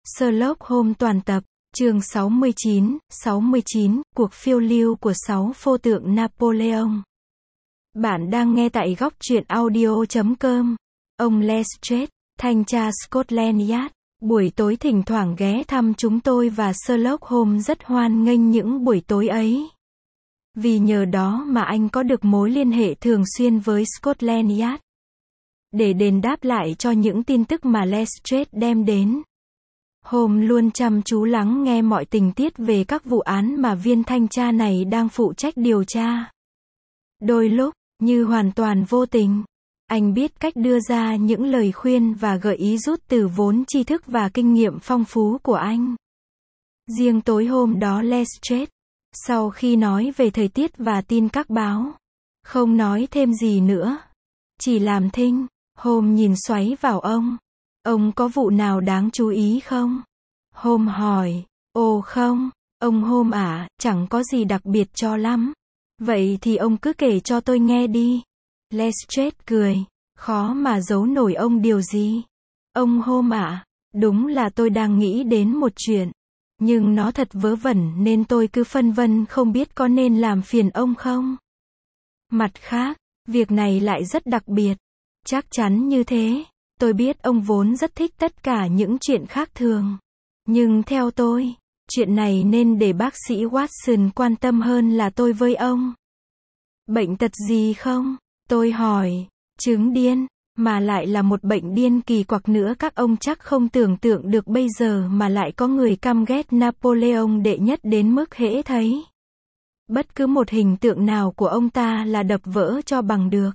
Sherlock Holmes toàn tập, chương 69, cuộc phiêu lưu của 6 pho tượng Napoleon. Bạn đang nghe tại góc truyện audio.com. Ông Lestrade, thanh tra Scotland Yard, buổi tối thỉnh thoảng ghé thăm chúng tôi và Sherlock Holmes rất hoan nghênh những buổi tối ấy. Vì nhờ đó mà anh có được mối liên hệ thường xuyên với Scotland Yard. Để đền đáp lại cho những tin tức mà Lestrade đem đến, Holmes luôn chăm chú lắng nghe mọi tình tiết về các vụ án mà viên thanh tra này đang phụ trách điều tra. Đôi lúc, như hoàn toàn vô tình, anh biết cách đưa ra những lời khuyên và gợi ý rút từ vốn tri thức và kinh nghiệm phong phú của anh. Riêng tối hôm đó Lestrade, sau khi nói về thời tiết và tin các báo, không nói thêm gì nữa, chỉ làm thinh. Holmes nhìn xoáy vào ông. Ông có vụ nào đáng chú ý không? Holmes hỏi. Ồ không, ông Holmes ạ, chẳng có gì đặc biệt cho lắm. Vậy thì ông cứ kể cho tôi nghe đi. Lestrade cười. Khó mà giấu nổi ông điều gì. Ông Holmes ạ, đúng là tôi đang nghĩ đến một chuyện. Nhưng nó thật vớ vẩn nên tôi cứ phân vân không biết có nên làm phiền ông không. Mặt khác, việc này lại rất đặc biệt. Chắc chắn như thế. Tôi biết ông vốn rất thích tất cả những chuyện khác thường. Nhưng theo tôi, chuyện này nên để bác sĩ Watson quan tâm hơn là tôi với ông. Bệnh tật gì không? Tôi hỏi. Chứng điên, mà lại là một bệnh điên kỳ quặc nữa, các ông chắc không tưởng tượng được bây giờ mà lại có người căm ghét Napoleon đệ nhất đến mức hễ thấy bất cứ một hình tượng nào của ông ta là đập vỡ cho bằng được.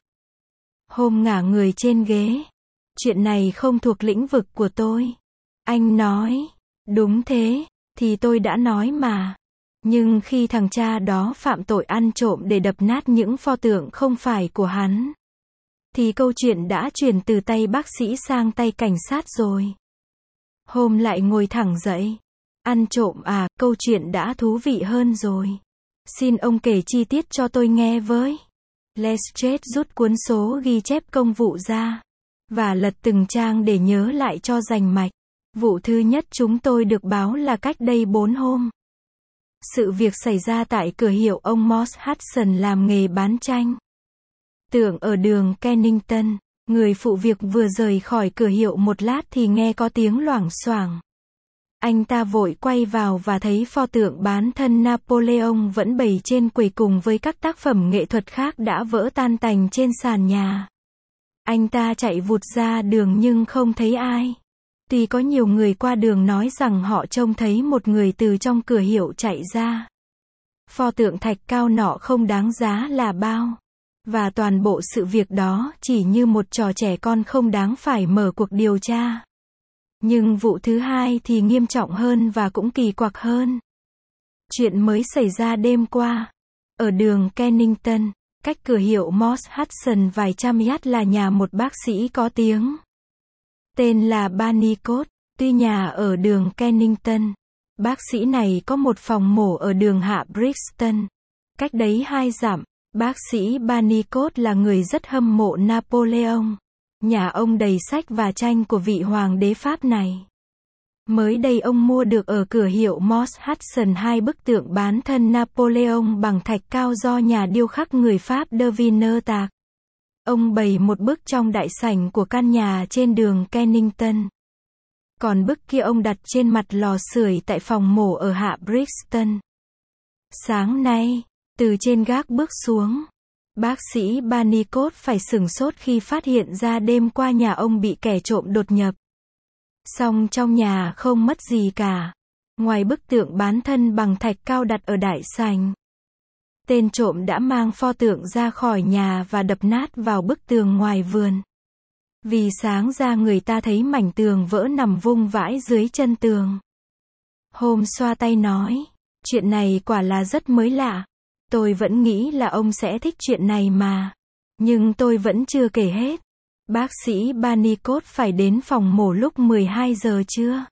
Holmes ngả người trên ghế. Chuyện này không thuộc lĩnh vực của tôi. Anh nói. Đúng thế, thì tôi đã nói mà. Nhưng khi thằng cha đó phạm tội ăn trộm để đập nát những pho tượng không phải của hắn, thì câu chuyện đã chuyển từ tay bác sĩ sang tay cảnh sát rồi. Holmes lại ngồi thẳng dậy. Ăn trộm à, câu chuyện đã thú vị hơn rồi. Xin ông kể chi tiết cho tôi nghe với. Lestrade rút cuốn số ghi chép công vụ ra và lật từng trang để nhớ lại cho rành mạch. Vụ thứ nhất chúng tôi được báo là cách đây 4 hôm. Sự việc xảy ra tại cửa hiệu ông Moss Hudson làm nghề bán tranh tượng ở đường Kennington. Người phụ việc vừa rời khỏi cửa hiệu một lát thì nghe có tiếng loảng xoảng. Anh ta vội quay vào và thấy pho tượng bán thân Napoleon vẫn bày trên quầy cùng với các tác phẩm nghệ thuật khác đã vỡ tan tành trên sàn nhà. Anh ta chạy vụt ra đường nhưng không thấy ai. Tuy có nhiều người qua đường nói rằng họ trông thấy một người từ trong cửa hiệu chạy ra. Pho tượng thạch cao nọ không đáng giá là bao. Và toàn bộ sự việc đó chỉ như một trò trẻ con không đáng phải mở cuộc điều tra. Nhưng vụ thứ hai thì nghiêm trọng hơn và cũng kỳ quặc hơn. Chuyện mới xảy ra đêm qua. Ở đường Kennington, cách cửa hiệu Moss Hudson vài trăm yard là nhà một bác sĩ có tiếng. Tên là Barnicot. Tuy nhà ở đường Kennington, bác sĩ này có một phòng mổ ở đường Hạ Brixton. Cách đấy 2 dặm, bác sĩ Barnicot là người rất hâm mộ Napoleon. Nhà ông đầy sách và tranh của vị hoàng đế Pháp này. Mới đây ông mua được ở cửa hiệu Moss Hudson 2 bức tượng bán thân Napoleon bằng thạch cao do nhà điêu khắc người Pháp De Vineur tạc. Ông bày một bức trong đại sảnh của căn nhà trên đường Kennington. Còn bức kia ông đặt trên mặt lò sưởi tại phòng mổ ở Hạ Brixton. Sáng nay, từ trên gác bước xuống, bác sĩ Barnicot phải sửng sốt khi phát hiện ra đêm qua nhà ông bị kẻ trộm đột nhập. Song trong nhà không mất gì cả, ngoài bức tượng bán thân bằng thạch cao đặt ở đại sảnh. Tên trộm đã mang pho tượng ra khỏi nhà và đập nát vào bức tường ngoài vườn. Vì sáng ra người ta thấy mảnh tường vỡ nằm vung vãi dưới chân tường. Holmes xoa tay nói, chuyện này quả là rất mới lạ. Tôi vẫn nghĩ là ông sẽ thích chuyện này mà. Nhưng tôi vẫn chưa kể hết. Bác sĩ Barnicot phải đến phòng mổ lúc 12 giờ trưa.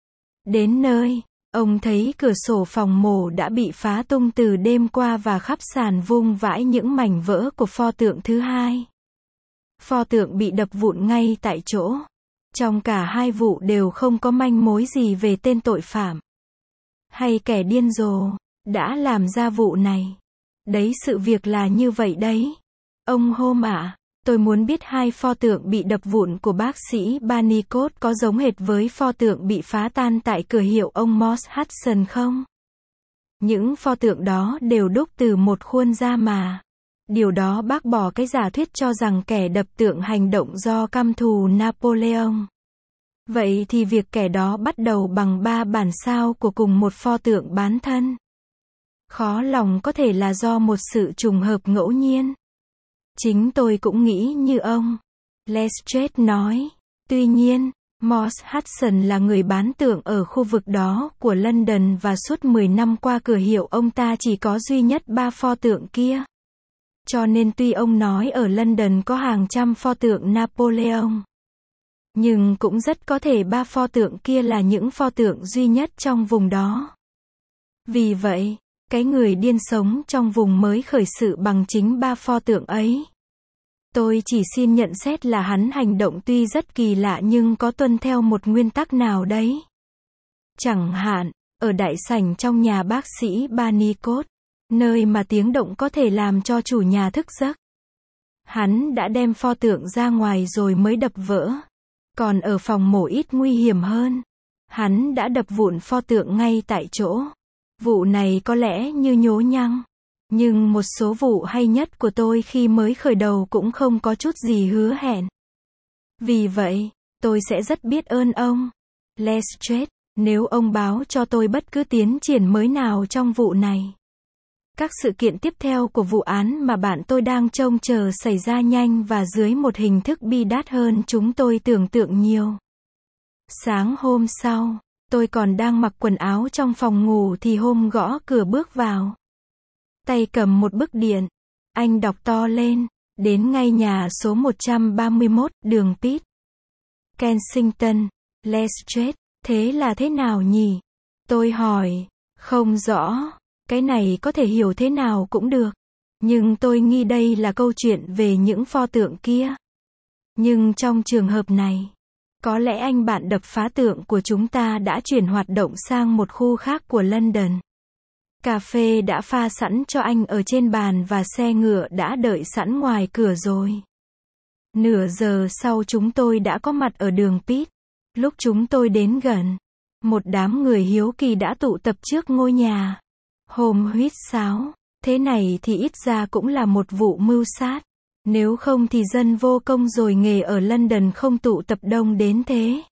Đến nơi, ông thấy cửa sổ phòng mổ đã bị phá tung từ đêm qua và khắp sàn vung vãi những mảnh vỡ của pho tượng thứ hai. Pho tượng bị đập vụn ngay tại chỗ. Trong cả hai vụ đều không có manh mối gì về tên tội phạm hay kẻ điên rồ đã làm ra vụ này. Đấy, sự việc là như vậy đấy. Ông Holmes ạ, tôi muốn biết hai pho tượng bị đập vụn của bác sĩ Barnicot có giống hệt với pho tượng bị phá tan tại cửa hiệu ông Moss Hudson không? Những pho tượng đó đều đúc từ một khuôn da mà. Điều đó bác bỏ cái giả thuyết cho rằng kẻ đập tượng hành động do căm thù Napoleon. Vậy thì việc kẻ đó bắt đầu bằng 3 bản sao của cùng một pho tượng bán thân. Khó lòng có thể là do một sự trùng hợp ngẫu nhiên. Chính tôi cũng nghĩ như ông, Lestrade nói. Tuy nhiên, Moss Hudson là người bán tượng ở khu vực đó của London và suốt 10 năm qua cửa hiệu ông ta chỉ có duy nhất 3 pho tượng kia. Cho nên tuy ông nói ở London có hàng trăm pho tượng Napoleon, nhưng cũng rất có thể 3 pho tượng kia là những pho tượng duy nhất trong vùng đó. Vì vậy, cái người điên sống trong vùng mới khởi sự bằng chính 3 pho tượng ấy. Tôi chỉ xin nhận xét là hắn hành động tuy rất kỳ lạ nhưng có tuân theo một nguyên tắc nào đấy. Chẳng hạn, ở đại sảnh trong nhà bác sĩ Barnicot, nơi mà tiếng động có thể làm cho chủ nhà thức giấc, hắn đã đem pho tượng ra ngoài rồi mới đập vỡ. Còn ở phòng mổ ít nguy hiểm hơn, hắn đã đập vụn pho tượng ngay tại chỗ. Vụ này có lẽ như nhố nhăng, nhưng một số vụ hay nhất của tôi khi mới khởi đầu cũng không có chút gì hứa hẹn. Vì vậy, tôi sẽ rất biết ơn ông, Lestrade, nếu ông báo cho tôi bất cứ tiến triển mới nào trong vụ này. Các sự kiện tiếp theo của vụ án mà bạn tôi đang trông chờ xảy ra nhanh và dưới một hình thức bi đát hơn chúng tôi tưởng tượng nhiều. Sáng hôm sau, tôi còn đang mặc quần áo trong phòng ngủ thì Holmes gõ cửa bước vào. Tay cầm một bức điện. Anh đọc to lên, đến ngay nhà số 131, đường Pitt, Kensington. Lestrade, thế là thế nào nhỉ? Tôi hỏi. Không rõ. Cái này có thể hiểu thế nào cũng được. Nhưng tôi nghi đây là câu chuyện về những pho tượng kia. Nhưng trong trường hợp này, có lẽ anh bạn đập phá tượng của chúng ta đã chuyển hoạt động sang một khu khác của London. Cà phê đã pha sẵn cho anh ở trên bàn và xe ngựa đã đợi sẵn ngoài cửa rồi. Nửa giờ sau chúng tôi đã có mặt ở đường Pitt. Lúc chúng tôi đến gần, một đám người hiếu kỳ đã tụ tập trước ngôi nhà. Holmes huýt sáo. Thế này thì ít ra cũng là một vụ mưu sát. Nếu không thì dân vô công rồi nghề ở London không tụ tập đông đến thế.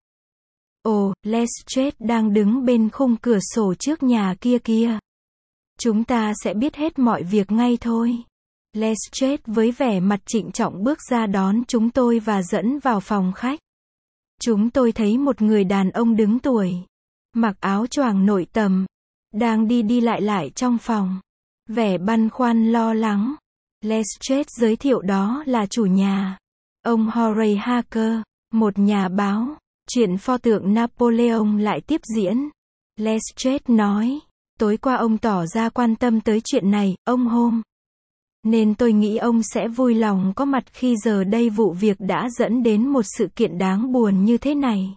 Ồ, Lestrade đang đứng bên khung cửa sổ trước nhà kia kìa. Chúng ta sẽ biết hết mọi việc ngay thôi. Lestrade với vẻ mặt trịnh trọng bước ra đón chúng tôi và dẫn vào phòng khách. Chúng tôi thấy một người đàn ông đứng tuổi, mặc áo choàng nội tầm, đang đi lại trong phòng. Vẻ băn khoăn lo lắng. Lestrade giới thiệu đó là chủ nhà, ông Horace Harker, một nhà báo. Chuyện pho tượng Napoleon lại tiếp diễn. Lestrade nói, tối qua ông tỏ ra quan tâm tới chuyện này, ông Holmes. Nên tôi nghĩ ông sẽ vui lòng có mặt khi giờ đây vụ việc đã dẫn đến một sự kiện đáng buồn như thế này.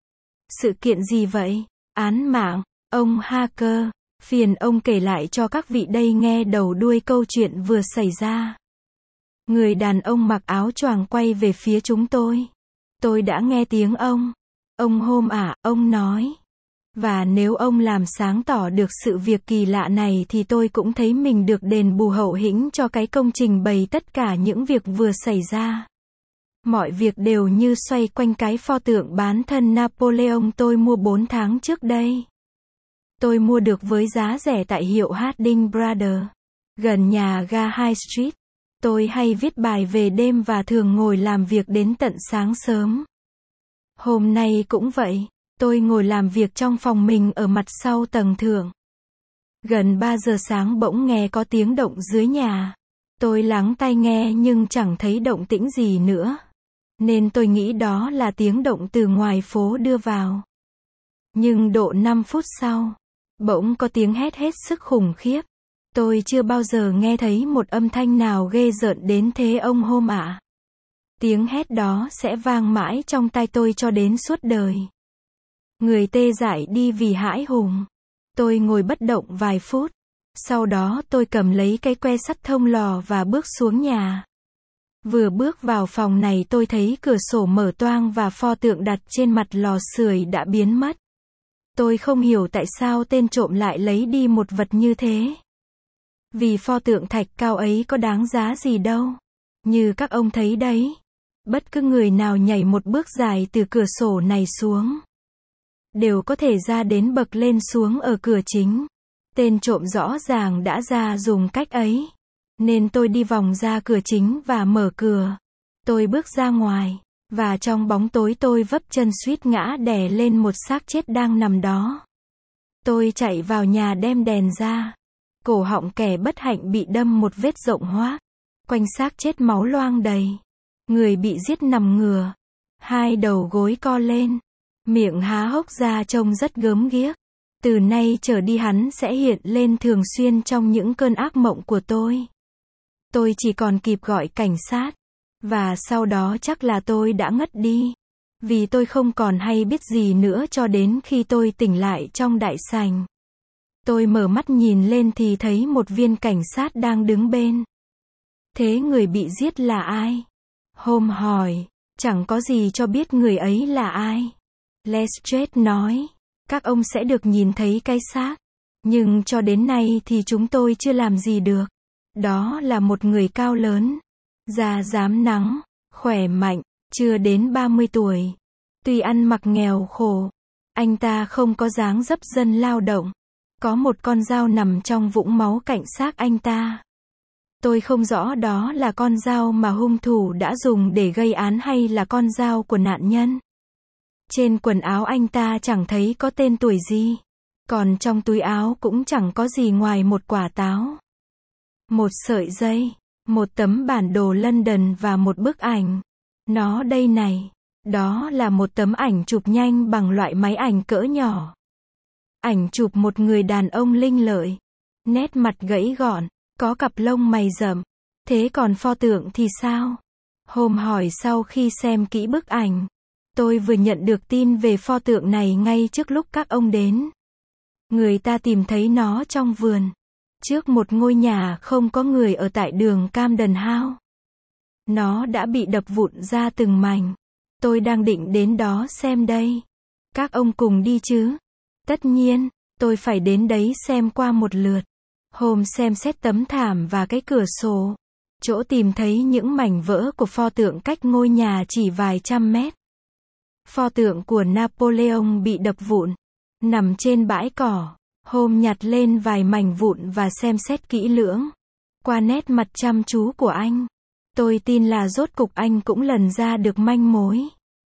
Sự kiện gì vậy? Án mạng, ông Harker. Phiền ông kể lại cho các vị đây nghe đầu đuôi câu chuyện vừa xảy ra. Người đàn ông mặc áo choàng quay về phía chúng tôi. Tôi đã nghe tiếng ông. Ông Holmes ạ, ông nói. Và nếu ông làm sáng tỏ được sự việc kỳ lạ này thì tôi cũng thấy mình được đền bù hậu hĩnh cho cái công trình bày tất cả những việc vừa xảy ra. Mọi việc đều như xoay quanh cái pho tượng bán thân Napoleon tôi mua 4 tháng trước đây. Tôi mua được với giá rẻ tại hiệu Harding Brothers, gần nhà ga High Street. Tôi hay viết bài về đêm và thường ngồi làm việc đến tận sáng sớm. Hôm nay cũng vậy, tôi ngồi làm việc trong phòng mình ở mặt sau tầng thượng. Gần 3 giờ sáng bỗng nghe có tiếng động dưới nhà. Tôi lắng tai nghe nhưng chẳng thấy động tĩnh gì nữa. Nên tôi nghĩ đó là tiếng động từ ngoài phố đưa vào. Nhưng độ 5 phút sau, bỗng có tiếng hét hết sức khủng khiếp. Tôi chưa bao giờ nghe thấy một âm thanh nào ghê rợn đến thế ông Holmes ạ. Tiếng hét đó sẽ vang mãi trong tai tôi cho đến suốt đời. Người tê dại đi vì hãi hùng. Tôi ngồi bất động vài phút. Sau đó tôi cầm lấy cái que sắt thông lò và bước xuống nhà. Vừa bước vào phòng này tôi thấy cửa sổ mở toang và pho tượng đặt trên mặt lò sưởi đã biến mất. Tôi không hiểu tại sao tên trộm lại lấy đi một vật như thế. Vì pho tượng thạch cao ấy có đáng giá gì đâu. Như các ông thấy đấy. Bất cứ người nào nhảy một bước dài từ cửa sổ này xuống, đều có thể ra đến bậc lên xuống ở cửa chính. Tên trộm rõ ràng đã ra dùng cách ấy. Nên tôi đi vòng ra cửa chính và mở cửa. Tôi bước ra ngoài. Và trong bóng tối tôi vấp chân suýt ngã đè lên một xác chết đang nằm đó. Tôi chạy vào nhà đem đèn ra. Cổ họng kẻ bất hạnh bị đâm một vết rộng hoác. Quanh xác chết máu loang đầy. Người bị giết nằm ngửa. Hai đầu gối co lên. Miệng há hốc ra trông rất gớm ghiếc. Từ nay trở đi hắn sẽ hiện lên thường xuyên trong những cơn ác mộng của tôi. Tôi chỉ còn kịp gọi cảnh sát. Và sau đó chắc là tôi đã ngất đi. Vì tôi không còn hay biết gì nữa cho đến khi tôi tỉnh lại trong đại sảnh. Tôi mở mắt nhìn lên thì thấy một viên cảnh sát đang đứng bên. Thế người bị giết là ai? Holmes hỏi. Chẳng có gì cho biết người ấy là ai. Lestrade nói. Các ông sẽ được nhìn thấy cái xác. Nhưng cho đến nay thì chúng tôi chưa làm gì được. Đó là một người cao lớn. Da rám nắng. Khỏe mạnh. Chưa đến 30 tuổi. Tuy ăn mặc nghèo khổ. Anh ta không có dáng dấp dân lao động. Có một con dao nằm trong vũng máu cạnh xác anh ta. Tôi không rõ đó là con dao mà hung thủ đã dùng để gây án hay là con dao của nạn nhân. Trên quần áo anh ta chẳng thấy có tên tuổi gì. Còn trong túi áo cũng chẳng có gì ngoài một quả táo. Một sợi dây. Một tấm bản đồ London và một bức ảnh. Nó đây này. Đó là một tấm ảnh chụp nhanh bằng loại máy ảnh cỡ nhỏ. Ảnh chụp một người đàn ông linh lợi. Nét mặt gãy gọn. Có cặp lông mày rậm. Thế còn pho tượng thì sao? Holmes hỏi sau khi xem kỹ bức ảnh. Tôi vừa nhận được tin về pho tượng này ngay trước lúc các ông đến. Người ta tìm thấy nó trong vườn. Trước một ngôi nhà không có người ở tại đường Camden House. Nó đã bị đập vụn ra từng mảnh. Tôi đang định đến đó xem đây. Các ông cùng đi chứ? Tất nhiên, tôi phải đến đấy xem qua một lượt. Holmes xem xét tấm thảm và cái cửa sổ. Chỗ tìm thấy những mảnh vỡ của pho tượng cách ngôi nhà chỉ vài trăm mét. Pho tượng của Napoleon bị đập vụn. Nằm trên bãi cỏ. Holmes nhặt lên vài mảnh vụn và xem xét kỹ lưỡng. Qua nét mặt chăm chú của anh, tôi tin là rốt cục anh cũng lần ra được manh mối.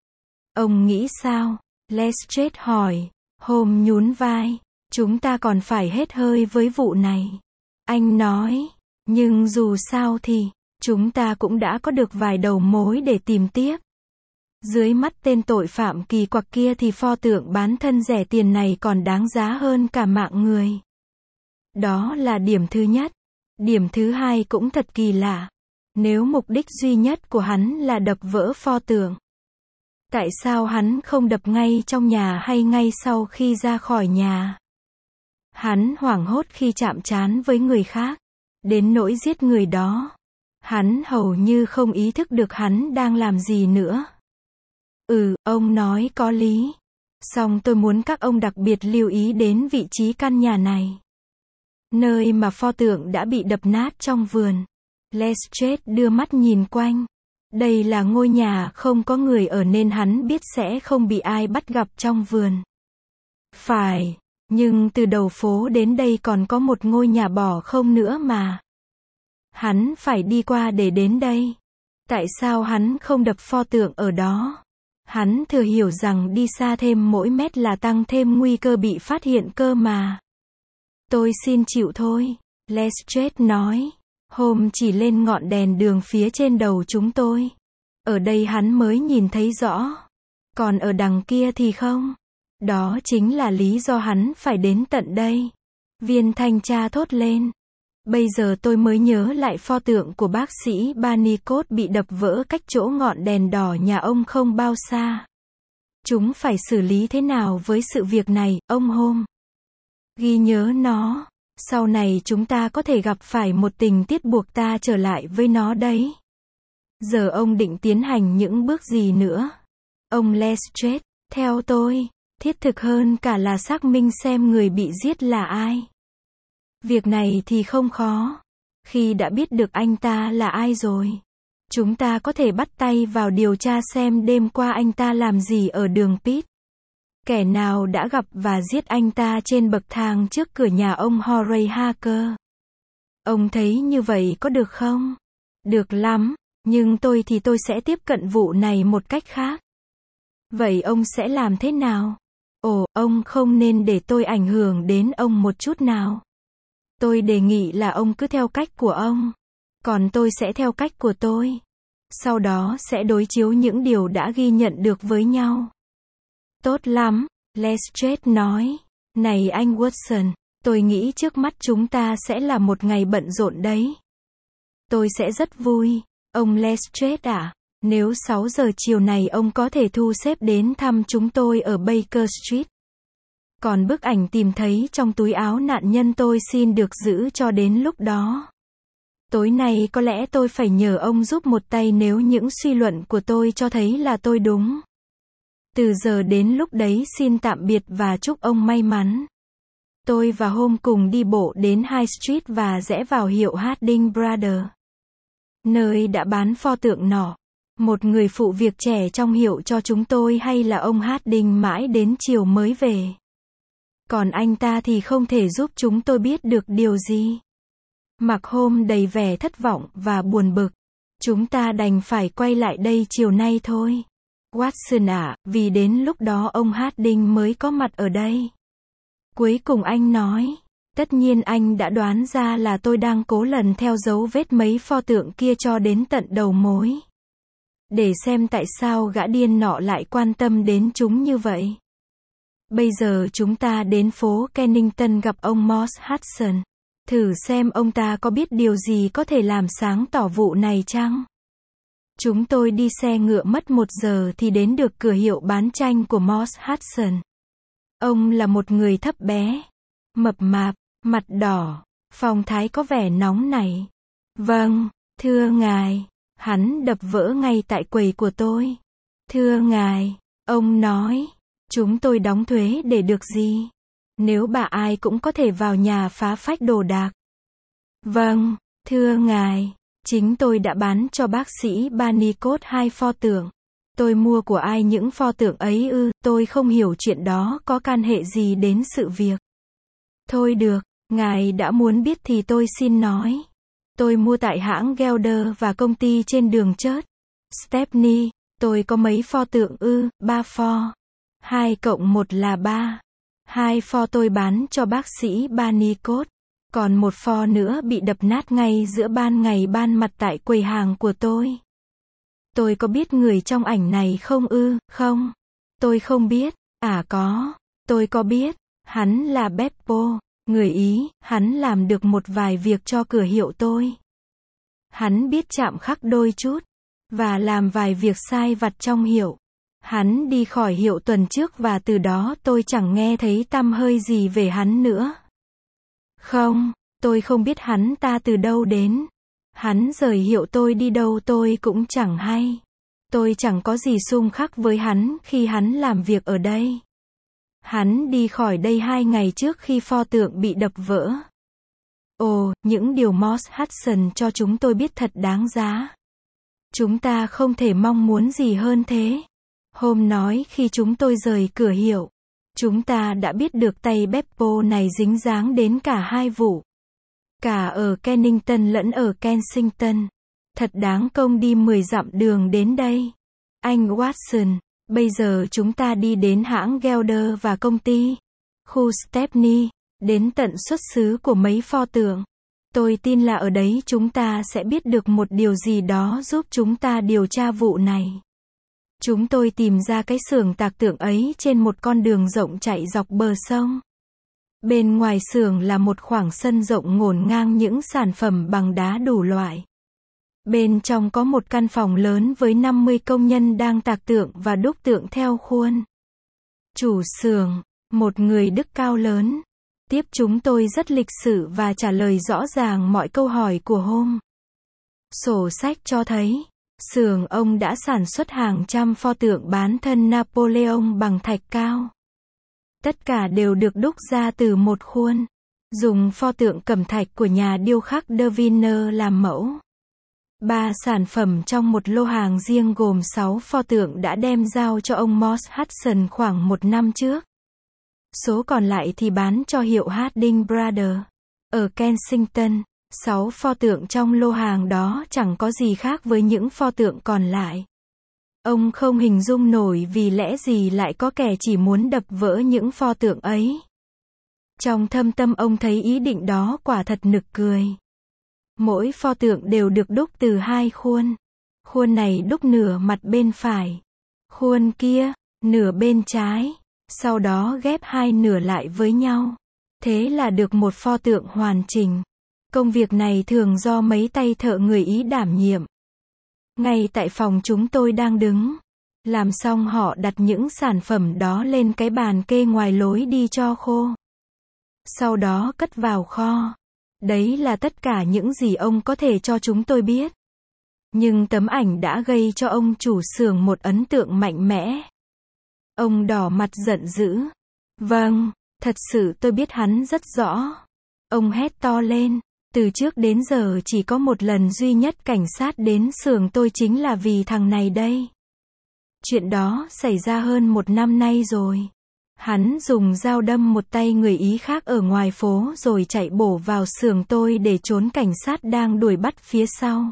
Ông nghĩ sao? Lestrade hỏi. Holmes nhún vai. Chúng ta còn phải hết hơi với vụ này. Anh nói. Nhưng dù sao thì, chúng ta cũng đã có được vài đầu mối để tìm tiếp. Dưới mắt tên tội phạm kỳ quặc kia thì pho tượng bán thân rẻ tiền này còn đáng giá hơn cả mạng người. Đó là điểm thứ nhất. Điểm thứ hai cũng thật kỳ lạ. Nếu mục đích duy nhất của hắn là đập vỡ pho tượng, tại sao hắn không đập ngay trong nhà hay ngay sau khi ra khỏi nhà? Hắn hoảng hốt khi chạm trán với người khác, đến nỗi giết người đó. Hắn hầu như không ý thức được hắn đang làm gì nữa. Ông nói có lý. Song tôi muốn các ông đặc biệt lưu ý đến vị trí căn nhà này. Nơi mà pho tượng đã bị đập nát trong vườn. Lestrade đưa mắt nhìn quanh. Đây là ngôi nhà không có người ở nên hắn biết sẽ không bị ai bắt gặp trong vườn. Phải, nhưng từ đầu phố đến đây còn có một ngôi nhà bỏ không nữa mà. Hắn phải đi qua để đến đây. Tại sao hắn không đập pho tượng ở đó? Hắn thừa hiểu rằng đi xa thêm mỗi mét là tăng thêm nguy cơ bị phát hiện cơ mà. Tôi xin chịu thôi, Lestrade nói. Holmes chỉ lên ngọn đèn đường phía trên đầu chúng tôi. Ở đây hắn mới nhìn thấy rõ. Còn ở đằng kia thì không. Đó chính là lý do hắn phải đến tận đây. Viên thanh tra thốt lên. Bây giờ tôi mới nhớ lại pho tượng của bác sĩ Barnicot bị đập vỡ cách chỗ ngọn đèn đỏ nhà ông không bao xa. Chúng phải xử lý thế nào với sự việc này, ông Holmes? Ghi nhớ nó. Sau này chúng ta có thể gặp phải một tình tiết buộc ta trở lại với nó đấy. Giờ ông định tiến hành những bước gì nữa? Ông Lestrade, theo tôi, thiết thực hơn cả là xác minh xem người bị giết là ai. Việc này thì không khó. Khi đã biết được anh ta là ai rồi, chúng ta có thể bắt tay vào điều tra xem đêm qua anh ta làm gì ở đường Pitt. Kẻ nào đã gặp và giết anh ta trên bậc thang trước cửa nhà ông Horace Harker. Ông thấy như vậy có được không? Được lắm, nhưng tôi sẽ tiếp cận vụ này một cách khác. Vậy ông sẽ làm thế nào? Ồ, ông không nên để tôi ảnh hưởng đến ông một chút nào. Tôi đề nghị là ông cứ theo cách của ông. Còn tôi sẽ theo cách của tôi. Sau đó sẽ đối chiếu những điều đã ghi nhận được với nhau. Tốt lắm, Lestrade nói. Này anh Watson, tôi nghĩ trước mắt chúng ta sẽ là một ngày bận rộn đấy. Tôi sẽ rất vui. Ông Lestrade à, nếu 6 giờ chiều này ông có thể thu xếp đến thăm chúng tôi ở Baker Street. Còn bức ảnh tìm thấy trong túi áo nạn nhân tôi xin được giữ cho đến lúc đó. Tối nay có lẽ tôi phải nhờ ông giúp một tay nếu những suy luận của tôi cho thấy là tôi đúng. Từ giờ đến lúc đấy xin tạm biệt và chúc ông may mắn. Tôi và Holmes cùng đi bộ đến High Street và rẽ vào hiệu Harding Brothers, nơi đã bán pho tượng nọ. Một người phụ việc trẻ trong hiệu cho chúng tôi hay là ông Harding mãi đến chiều mới về. Còn anh ta thì không thể giúp chúng tôi biết được điều gì. Mặc Holmes đầy vẻ thất vọng và buồn bực. Chúng ta đành phải quay lại đây chiều nay thôi. Watson ạ, vì đến lúc đó ông Harding mới có mặt ở đây. Cuối cùng anh nói, tất nhiên anh đã đoán ra là tôi đang cố lần theo dấu vết mấy pho tượng kia cho đến tận đầu mối. Để xem tại sao gã điên nọ lại quan tâm đến chúng như vậy. Bây giờ chúng ta đến phố Kennington gặp ông Moss Hudson. Thử xem ông ta có biết điều gì có thể làm sáng tỏ vụ này chăng? Chúng tôi đi xe ngựa mất 1 giờ thì đến được cửa hiệu bán tranh của Moss Hudson. Ông là một người thấp bé, mập mạp, mặt đỏ, phong thái có vẻ nóng nảy. Vâng, thưa ngài. Hắn đập vỡ ngay tại quầy của tôi. Thưa ngài, ông nói, chúng tôi đóng thuế để được gì? Nếu bà ai cũng có thể vào nhà phá phách đồ đạc. Vâng, thưa ngài, chính tôi đã bán cho bác sĩ Barnicot 2 pho tượng. Tôi mua của ai những pho tượng ấy ư? Tôi không hiểu chuyện đó có can hệ gì đến sự việc. Thôi được, ngài đã muốn biết thì tôi xin nói. Tôi mua tại hãng Gelder và công ty trên đường Church Stepney. Tôi có mấy pho tượng ư? 3 pho. 2 cộng 1 là 3. 2 pho tôi bán cho bác sĩ Barnicot. Còn 1 pho nữa bị đập nát ngay giữa ban ngày ban mặt tại quầy hàng của tôi. Tôi có biết người trong ảnh này không ư? Không. Tôi không biết. À có. Tôi có biết. Hắn là Beppo, người Ý. Hắn làm được một vài việc cho cửa hiệu tôi. Hắn biết chạm khắc đôi chút. Và làm vài việc sai vặt trong hiệu. Hắn đi khỏi hiệu tuần trước và từ đó tôi chẳng nghe thấy tăm hơi gì về hắn nữa. Không, tôi không biết hắn ta từ đâu đến. Hắn rời hiệu tôi đi đâu tôi cũng chẳng hay. Tôi chẳng có gì xung khắc với hắn khi hắn làm việc ở đây. Hắn đi khỏi đây 2 ngày trước khi pho tượng bị đập vỡ. Ồ, những điều Moss Hudson cho chúng tôi biết thật đáng giá. Chúng ta không thể mong muốn gì hơn thế. Hôm nói khi chúng tôi rời cửa hiệu, chúng ta đã biết được tay Beppo này dính dáng đến cả 2 vụ. Cả ở Kennington lẫn ở Kensington. Thật đáng công đi 10 dặm đường đến đây. Anh Watson, bây giờ chúng ta đi đến hãng Gelder và công ty, khu Stepney, đến tận xuất xứ của mấy pho tượng. Tôi tin là ở đấy chúng ta sẽ biết được một điều gì đó giúp chúng ta điều tra vụ này. Chúng tôi tìm ra cái xưởng tạc tượng ấy trên một con đường rộng chạy dọc bờ sông. Bên ngoài xưởng là một khoảng sân rộng ngổn ngang những sản phẩm bằng đá đủ loại. Bên trong có một căn phòng lớn với 50 công nhân đang tạc tượng và đúc tượng theo khuôn. Chủ xưởng, một người Đức cao lớn, tiếp chúng tôi rất lịch sự và trả lời rõ ràng mọi câu hỏi của hôm. Sổ sách cho thấy, xưởng ông đã sản xuất hàng trăm pho tượng bán thân Napoleon bằng thạch cao. Tất cả đều được đúc ra từ một khuôn, dùng pho tượng cẩm thạch của nhà điêu khắc De Vinner làm mẫu. 3 sản phẩm trong một lô hàng riêng gồm 6 pho tượng đã đem giao cho ông Moss Hudson khoảng 1 năm trước. Số còn lại thì bán cho hiệu Harding Brothers. Ở Kensington, 6 pho tượng trong lô hàng đó chẳng có gì khác với những pho tượng còn lại. Ông không hình dung nổi vì lẽ gì lại có kẻ chỉ muốn đập vỡ những pho tượng ấy. Trong thâm tâm ông thấy ý định đó quả thật nực cười. Mỗi pho tượng đều được đúc từ 2 khuôn. Khuôn này đúc nửa mặt bên phải. Khuôn kia, nửa bên trái. Sau đó ghép 2 nửa lại với nhau. Thế là được một pho tượng hoàn chỉnh. Công việc này thường do mấy tay thợ người Ý đảm nhiệm. Ngay tại phòng chúng tôi đang đứng. Làm xong họ đặt những sản phẩm đó lên cái bàn kê ngoài lối đi cho khô. Sau đó cất vào kho. Đấy là tất cả những gì ông có thể cho chúng tôi biết. Nhưng tấm ảnh đã gây cho ông chủ xưởng một ấn tượng mạnh mẽ. Ông đỏ mặt giận dữ. Vâng, thật sự tôi biết hắn rất rõ. Ông hét to lên. Từ trước đến giờ chỉ có một lần duy nhất cảnh sát đến xưởng tôi chính là vì thằng này đây. Chuyện đó xảy ra hơn 1 năm nay rồi. Hắn dùng dao đâm một tay người Ý khác ở ngoài phố rồi chạy bổ vào xưởng tôi để trốn cảnh sát đang đuổi bắt phía sau.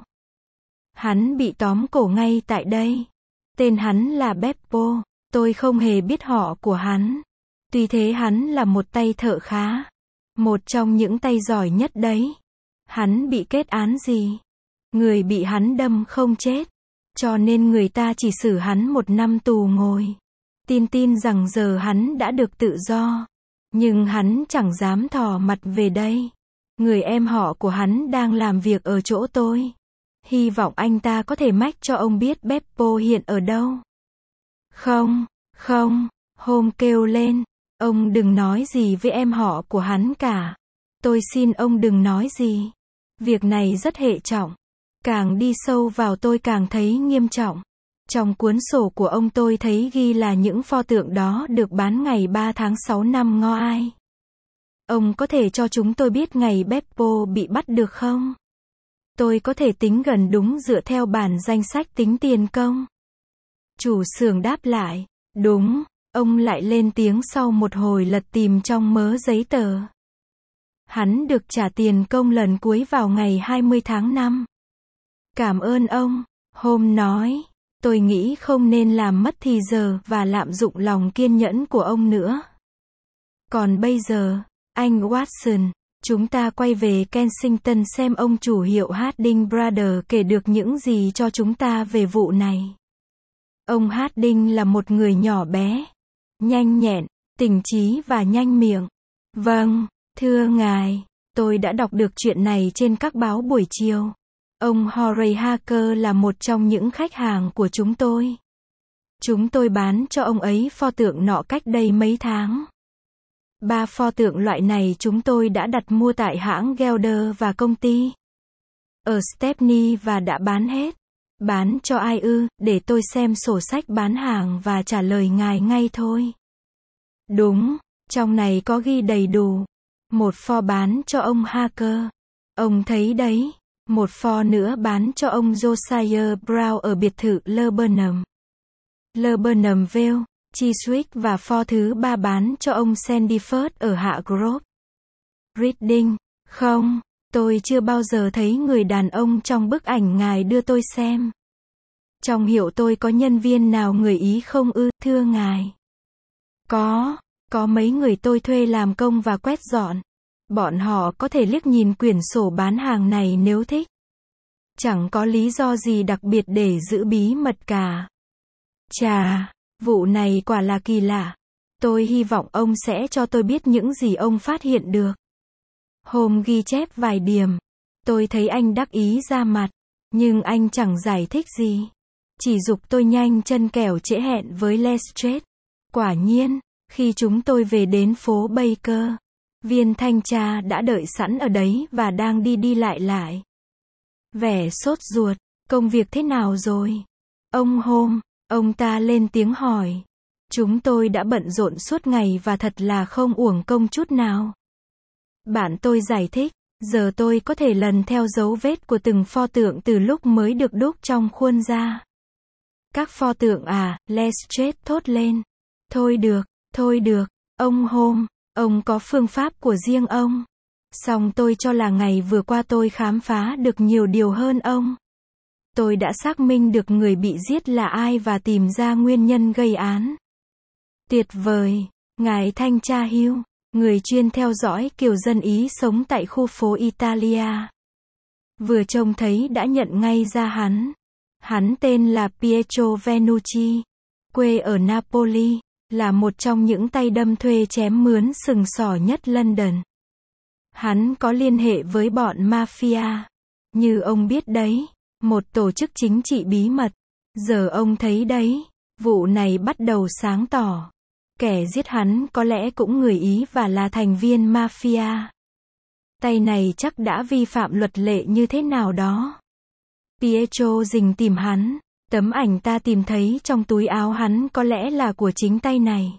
Hắn bị tóm cổ ngay tại đây. Tên hắn là Beppo, tôi không hề biết họ của hắn. Tuy thế hắn là một tay thợ khá. Một trong những tay giỏi nhất đấy. Hắn bị kết án gì? Người bị hắn đâm không chết. Cho nên người ta chỉ xử hắn 1 năm tù ngồi. Tin rằng giờ hắn đã được tự do. Nhưng hắn chẳng dám thò mặt về đây. Người em họ của hắn đang làm việc ở chỗ tôi. Hy vọng anh ta có thể mách cho ông biết Beppo hiện ở đâu. Không, Hôm kêu lên. Ông đừng nói gì với em họ của hắn cả. Tôi xin ông đừng nói gì. Việc này rất hệ trọng. Càng đi sâu vào tôi càng thấy nghiêm trọng. Trong cuốn sổ của ông tôi thấy ghi là những pho tượng đó được bán ngày 3 tháng 6 năm Ngo Ai. Ông có thể cho chúng tôi biết ngày Beppo bị bắt được không? Tôi có thể tính gần đúng dựa theo bản danh sách tính tiền công. Chủ xưởng đáp lại. Đúng. Ông lại lên tiếng sau một hồi lật tìm trong mớ giấy tờ. Hắn được trả tiền công lần cuối vào ngày 20 tháng 5. Cảm ơn ông. Hôm nói. Tôi nghĩ không nên làm mất thì giờ và lạm dụng lòng kiên nhẫn của ông nữa. Còn bây giờ, anh Watson, chúng ta quay về Kensington xem ông chủ hiệu Harding Brothers kể được những gì cho chúng ta về vụ này. Ông Harding là một người nhỏ bé, nhanh nhẹn, tỉnh trí và nhanh miệng. Vâng, thưa ngài, tôi đã đọc được chuyện này trên các báo buổi chiều. Ông Horace Harker là một trong những khách hàng của chúng tôi. Chúng tôi bán cho ông ấy pho tượng nọ cách đây mấy tháng. 3 pho tượng loại này chúng tôi đã đặt mua tại hãng Gelder và công ty ở Stepney và đã bán hết. Bán cho ai ư? Để tôi xem sổ sách bán hàng và trả lời ngài ngay thôi. Đúng, trong này có ghi đầy đủ. Một pho bán cho ông Harker. Ông thấy đấy. Một pho nữa bán cho ông Josiah Brown ở biệt thự Laburnum Vale, Chiswick và pho thứ 3 bán cho ông Sandiford ở Hạ Grove. Reading. Không, tôi chưa bao giờ thấy người đàn ông trong bức ảnh ngài đưa tôi xem. Trong hiệu tôi có nhân viên nào người Ý không ư, thưa ngài? Có mấy người tôi thuê làm công và quét dọn. Bọn họ có thể liếc nhìn quyển sổ bán hàng này nếu thích. Chẳng có lý do gì đặc biệt để giữ bí mật cả. Chà, vụ này quả là kỳ lạ. Tôi hy vọng ông sẽ cho tôi biết những gì ông phát hiện được. Holmes ghi chép vài điểm. Tôi thấy anh đắc ý ra mặt, nhưng anh chẳng giải thích gì. Chỉ giục tôi nhanh chân kẻo trễ hẹn với Lestrade. Quả nhiên, khi chúng tôi về đến phố Baker, viên thanh tra đã đợi sẵn ở đấy và đang đi lại. Vẻ sốt ruột, công việc thế nào rồi? Ông Holmes, ông ta lên tiếng hỏi. Chúng tôi đã bận rộn suốt ngày và thật là không uổng công chút nào. Bạn tôi giải thích, giờ tôi có thể lần theo dấu vết của từng pho tượng từ lúc mới được đúc trong khuôn ra. Các pho tượng à, Lestrade thốt lên. Thôi được, ông Holmes, ông có phương pháp của riêng ông. Song tôi cho là ngày vừa qua tôi khám phá được nhiều điều hơn ông. Tôi đã xác minh được người bị giết là ai và tìm ra nguyên nhân gây án. Tuyệt vời, ngài thanh tra Hill, người chuyên theo dõi kiểu dân Ý sống tại khu phố Italia. Vừa trông thấy đã nhận ngay ra hắn. Hắn tên là Pietro Venucci, quê ở Napoli, là một trong những tay đâm thuê chém mướn sừng sỏ nhất London. Hắn có liên hệ với bọn mafia. Như ông biết đấy, một tổ chức chính trị bí mật. Giờ ông thấy đấy, vụ này bắt đầu sáng tỏ. Kẻ giết hắn có lẽ cũng người Ý và là thành viên mafia. Tay này chắc đã vi phạm luật lệ như thế nào đó. Pietro rình tìm hắn. Tấm ảnh ta tìm thấy trong túi áo hắn có lẽ là của chính tay này.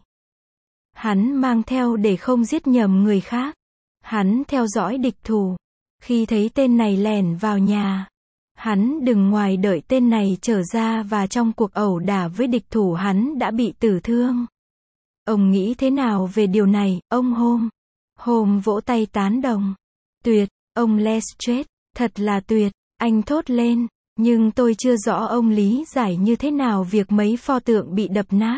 Hắn mang theo để không giết nhầm người khác. Hắn theo dõi địch thủ. Khi thấy tên này lẻn vào nhà, hắn đứng ngoài đợi tên này trở ra và trong cuộc ẩu đả với địch thủ hắn đã bị tử thương. Ông nghĩ thế nào về điều này, ông Holmes? Holmes vỗ tay tán đồng. Tuyệt, ông Lestrade, thật là tuyệt, anh thốt lên. Nhưng tôi chưa rõ ông lý giải như thế nào việc mấy pho tượng bị đập nát.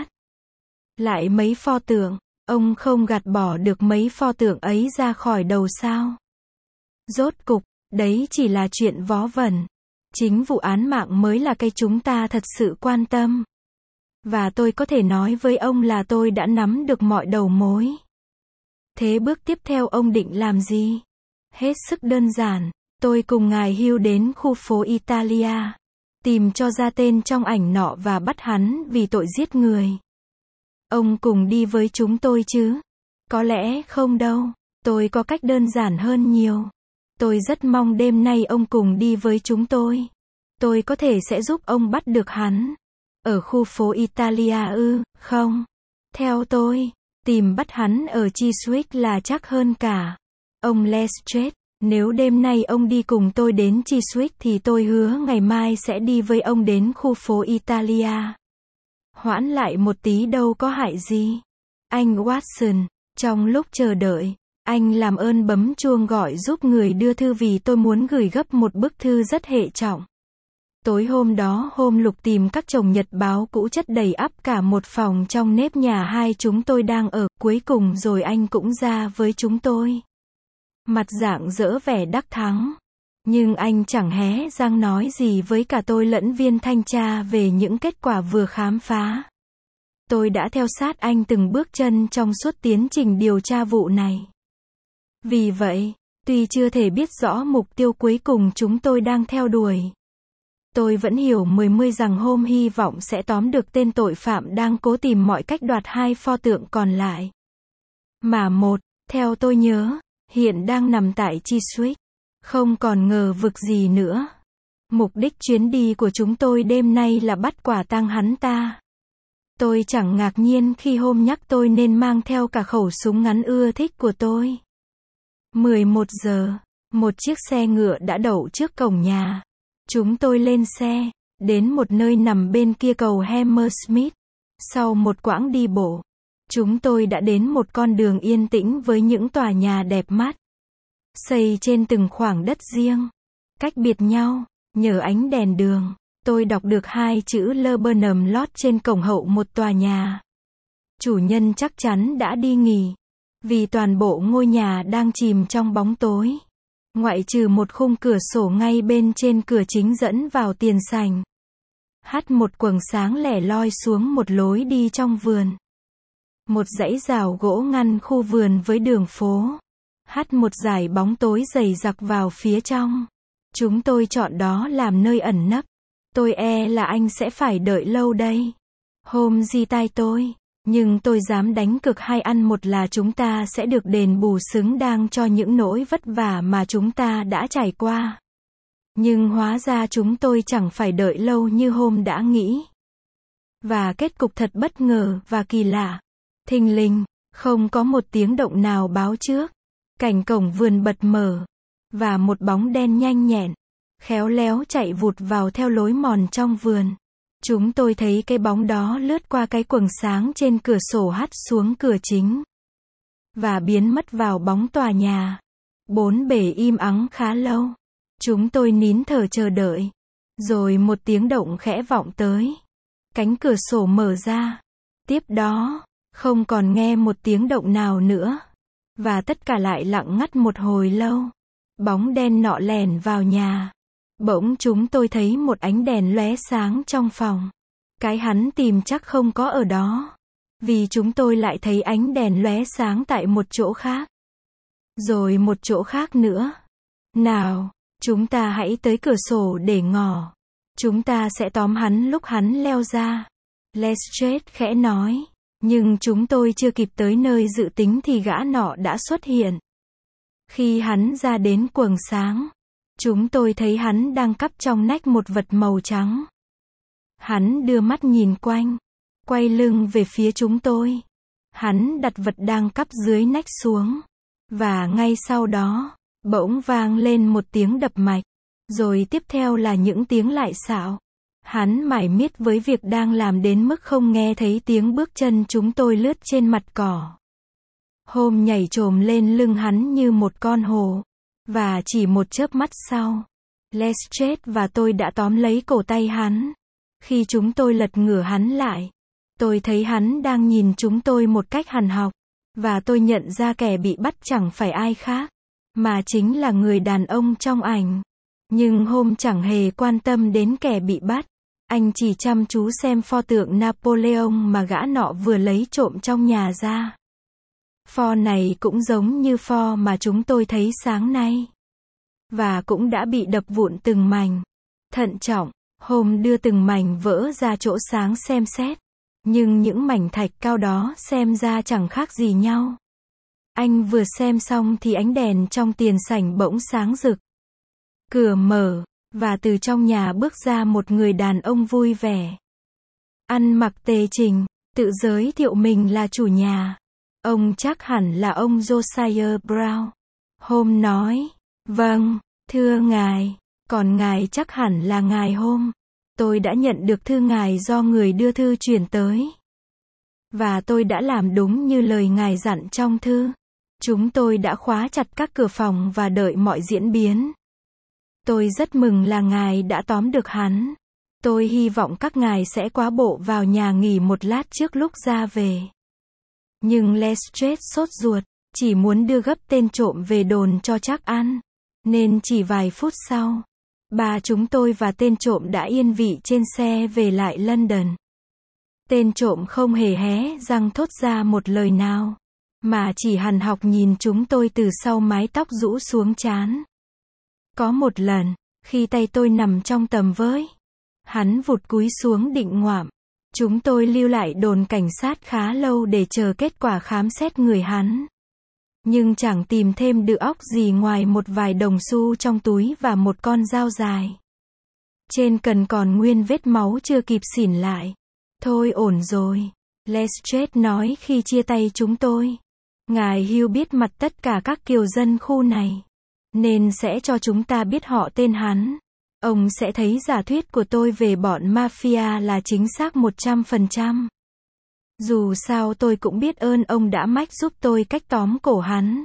Lại mấy pho tượng, ông không gạt bỏ được mấy pho tượng ấy ra khỏi đầu sao? Rốt cục, đấy chỉ là chuyện vớ vẩn. Chính vụ án mạng mới là cái chúng ta thật sự quan tâm. Và tôi có thể nói với ông là tôi đã nắm được mọi đầu mối. Thế bước tiếp theo ông định làm gì? Hết sức đơn giản. Tôi cùng ngài Hill đến khu phố Italia, tìm cho ra tên trong ảnh nọ và bắt hắn vì tội giết người. Ông cùng đi với chúng tôi chứ? Có lẽ không đâu, tôi có cách đơn giản hơn nhiều. Tôi rất mong đêm nay ông cùng đi với chúng tôi. Tôi có thể sẽ giúp ông bắt được hắn. Ở khu phố Italia ư, không? Theo tôi, tìm bắt hắn ở Chiswick là chắc hơn cả. Ông Lestrade. Nếu đêm nay ông đi cùng tôi đến Chiswick thì tôi hứa ngày mai sẽ đi với ông đến khu phố Italia. Hoãn lại một tí đâu có hại gì. Anh Watson, trong lúc chờ đợi, anh làm ơn bấm chuông gọi giúp người đưa thư vì tôi muốn gửi gấp một bức thư rất hệ trọng. Tối hôm đó Holmes lục tìm các chồng nhật báo cũ chất đầy ắp cả một phòng trong nếp nhà hai chúng tôi đang ở, cuối cùng rồi anh cũng ra với chúng tôi. Mặt rạng rỡ vẻ đắc thắng. Nhưng anh chẳng hé răng nói gì với cả tôi lẫn viên thanh tra về những kết quả vừa khám phá. Tôi đã theo sát anh từng bước chân trong suốt tiến trình điều tra vụ này. Vì vậy, tuy chưa thể biết rõ mục tiêu cuối cùng chúng tôi đang theo đuổi, tôi vẫn hiểu mười rằng Holmes hy vọng sẽ tóm được tên tội phạm đang cố tìm mọi cách đoạt hai pho tượng còn lại. Mà một, theo tôi nhớ, hiện đang nằm tại Chiswick. Không còn ngờ vực gì nữa. Mục đích chuyến đi của chúng tôi đêm nay là bắt quả tang hắn ta. Tôi chẳng ngạc nhiên khi Holmes nhắc tôi nên mang theo cả khẩu súng ngắn ưa thích của tôi. 11 giờ, một chiếc xe ngựa đã đậu trước cổng nhà. Chúng tôi lên xe, đến một nơi nằm bên kia cầu Hammersmith. Sau một quãng đi bộ, chúng tôi đã đến một con đường yên tĩnh với những tòa nhà đẹp mắt, xây trên từng khoảng đất riêng, cách biệt nhau. Nhờ ánh đèn đường, tôi đọc được hai chữ Laburnum Lodge trên cổng hậu một tòa nhà. Chủ nhân chắc chắn đã đi nghỉ, vì toàn bộ ngôi nhà đang chìm trong bóng tối, ngoại trừ một khung cửa sổ ngay bên trên cửa chính dẫn vào tiền sảnh. Hắt một quầng sáng lẻ loi xuống một lối đi trong vườn. Một dãy rào gỗ ngăn khu vườn với đường phố. Hắt một dải bóng tối dày đặc vào phía trong. Chúng tôi chọn đó làm nơi ẩn nấp. Tôi e là anh sẽ phải đợi lâu đây. Hôm di tai tôi. Nhưng tôi dám đánh cược 2 ăn 1 là chúng ta sẽ được đền bù xứng đáng cho những nỗi vất vả mà chúng ta đã trải qua. Nhưng hóa ra chúng tôi chẳng phải đợi lâu như hôm đã nghĩ. Và kết cục thật bất ngờ và kỳ lạ. Thình lình, không có một tiếng động nào báo trước. Cảnh cổng vườn bật mở. Và một bóng đen nhanh nhẹn, khéo léo chạy vụt vào theo lối mòn trong vườn. Chúng tôi thấy cái bóng đó lướt qua cái quầng sáng trên cửa sổ hắt xuống cửa chính. Và biến mất vào bóng tòa nhà. 4 bề im ắng khá lâu. Chúng tôi nín thở chờ đợi. Rồi một tiếng động khẽ vọng tới. Cánh cửa sổ mở ra. Tiếp đó, không còn nghe một tiếng động nào nữa. Và tất cả lại lặng ngắt một hồi lâu. Bóng đen nọ lèn vào nhà. Bỗng chúng tôi thấy một ánh đèn lóe sáng trong phòng. Cái hắn tìm chắc không có ở đó. Vì chúng tôi lại thấy ánh đèn lóe sáng tại một chỗ khác. Rồi một chỗ khác nữa. Nào, chúng ta hãy tới cửa sổ để ngỏ. Chúng ta sẽ tóm hắn lúc hắn leo ra. Lestrade khẽ nói. Nhưng chúng tôi chưa kịp tới nơi dự tính thì gã nọ đã xuất hiện. Khi hắn ra đến quầng sáng, chúng tôi thấy hắn đang cắp trong nách một vật màu trắng. Hắn đưa mắt nhìn quanh, quay lưng về phía chúng tôi. Hắn đặt vật đang cắp dưới nách xuống. Và ngay sau đó, bỗng vang lên một tiếng đập mạch. Rồi tiếp theo là những tiếng lại xạo. Hắn mải miết với việc đang làm đến mức không nghe thấy tiếng bước chân chúng tôi lướt trên mặt cỏ. Hôm nhảy chồm lên lưng hắn như một con hổ. Và chỉ một chớp mắt sau, Lestrade và tôi đã tóm lấy cổ tay hắn. Khi chúng tôi lật ngửa hắn lại, tôi thấy hắn đang nhìn chúng tôi một cách hằn học. Và tôi nhận ra kẻ bị bắt chẳng phải ai khác, mà chính là người đàn ông trong ảnh. Nhưng Hôm chẳng hề quan tâm đến kẻ bị bắt. Anh chỉ chăm chú xem pho tượng Napoleon mà gã nọ vừa lấy trộm trong nhà ra. Pho này cũng giống như pho mà chúng tôi thấy sáng nay. Và cũng đã bị đập vụn từng mảnh. Thận trọng, Hôm đưa từng mảnh vỡ ra chỗ sáng xem xét. Nhưng những mảnh thạch cao đó xem ra chẳng khác gì nhau. Anh vừa xem xong thì ánh đèn trong tiền sảnh bỗng sáng rực. Cửa mở, và từ trong nhà bước ra một người đàn ông vui vẻ. Ăn mặc tề chỉnh, tự giới thiệu mình là chủ nhà. Ông chắc hẳn là ông Josiah Brown. Hôm nói, vâng, thưa ngài, còn ngài chắc hẳn là ngài Hôm. Tôi đã nhận được thư ngài do người đưa thư chuyển tới. Và tôi đã làm đúng như lời ngài dặn trong thư. Chúng tôi đã khóa chặt các cửa phòng và đợi mọi diễn biến. Tôi rất mừng là ngài đã tóm được hắn. Tôi hy vọng các ngài sẽ quá bộ vào nhà nghỉ một lát trước lúc ra về. Nhưng Lestrade sốt ruột, chỉ muốn đưa gấp tên trộm về đồn cho chắc ăn. Nên chỉ vài phút sau, ba chúng tôi và tên trộm đã yên vị trên xe về lại London. Tên trộm không hề hé răng thốt ra một lời nào, mà chỉ hằn học nhìn chúng tôi từ sau mái tóc rũ xuống trán. Có một lần, khi tay tôi nằm trong tầm với, hắn vụt cúi xuống định ngoạm. Chúng tôi lưu lại đồn cảnh sát khá lâu để chờ kết quả khám xét người hắn. Nhưng chẳng tìm thêm được óc gì ngoài một vài đồng xu trong túi và một con dao dài. Trên cần còn nguyên vết máu chưa kịp xỉn lại. Thôi ổn rồi, Lestrade nói khi chia tay chúng tôi. Ngài Hugh biết mặt tất cả các kiều dân khu này, nên sẽ cho chúng ta biết họ tên hắn. Ông sẽ thấy giả thuyết của tôi về bọn mafia là chính xác 100%. Dù sao tôi cũng biết ơn ông đã mách giúp tôi cách tóm cổ hắn.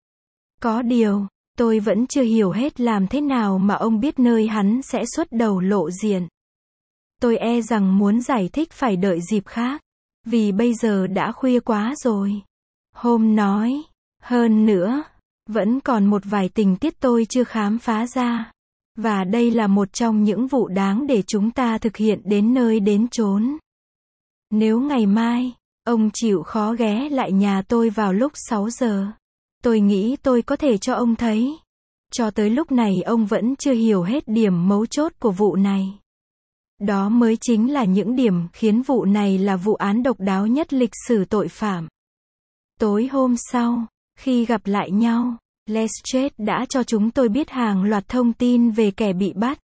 Có điều, tôi vẫn chưa hiểu hết làm thế nào mà ông biết nơi hắn sẽ xuất đầu lộ diện. Tôi e rằng muốn giải thích phải đợi dịp khác, vì bây giờ đã khuya quá rồi. Hôm nói, hơn nữa, vẫn còn một vài tình tiết tôi chưa khám phá ra. Và đây là một trong những vụ đáng để chúng ta thực hiện đến nơi đến chốn. Nếu ngày mai, Ông chịu khó ghé lại nhà tôi vào lúc 6 giờ. Tôi nghĩ tôi có thể cho ông thấy. Cho tới lúc này ông vẫn chưa hiểu hết điểm mấu chốt của vụ này. Đó mới chính là những điểm khiến vụ này là vụ án độc đáo nhất lịch sử tội phạm. Tối hôm sau, khi gặp lại nhau, Lestrade đã cho chúng tôi biết hàng loạt thông tin về kẻ bị bắt.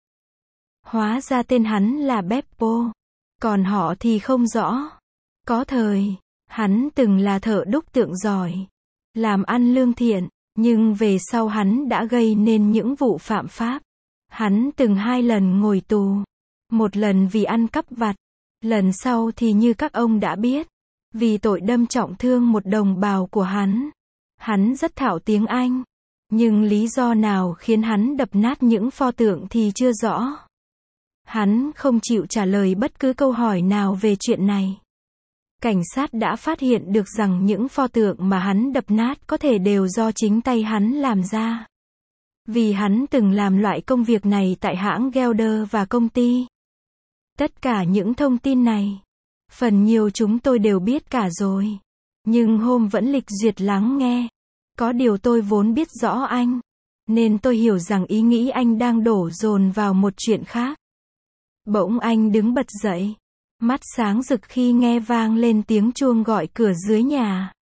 Hóa ra tên hắn là Beppo, còn họ thì không rõ. Có thời, hắn từng là thợ đúc tượng giỏi, làm ăn lương thiện, nhưng về sau hắn đã gây nên những vụ phạm pháp. Hắn từng 2 lần ngồi tù. Một lần vì ăn cắp vặt, lần sau thì như các ông đã biết, vì tội đâm trọng thương một đồng bào của hắn. Hắn rất thạo tiếng Anh, nhưng lý do nào khiến hắn đập nát những pho tượng thì chưa rõ. Hắn không chịu trả lời bất cứ câu hỏi nào về chuyện này. Cảnh sát đã phát hiện được rằng những pho tượng mà hắn đập nát có thể đều do chính tay hắn làm ra. Vì hắn từng làm loại công việc này tại hãng Gelder và công ty. Tất cả những thông tin này, phần nhiều chúng tôi đều biết cả rồi. Nhưng hôm vẫn lịch duyệt lắng nghe. Có điều tôi vốn biết rõ anh, nên tôi hiểu rằng ý nghĩ anh đang đổ dồn vào một chuyện khác. Bỗng anh đứng bật dậy, mắt sáng rực khi nghe vang lên tiếng chuông gọi cửa dưới nhà.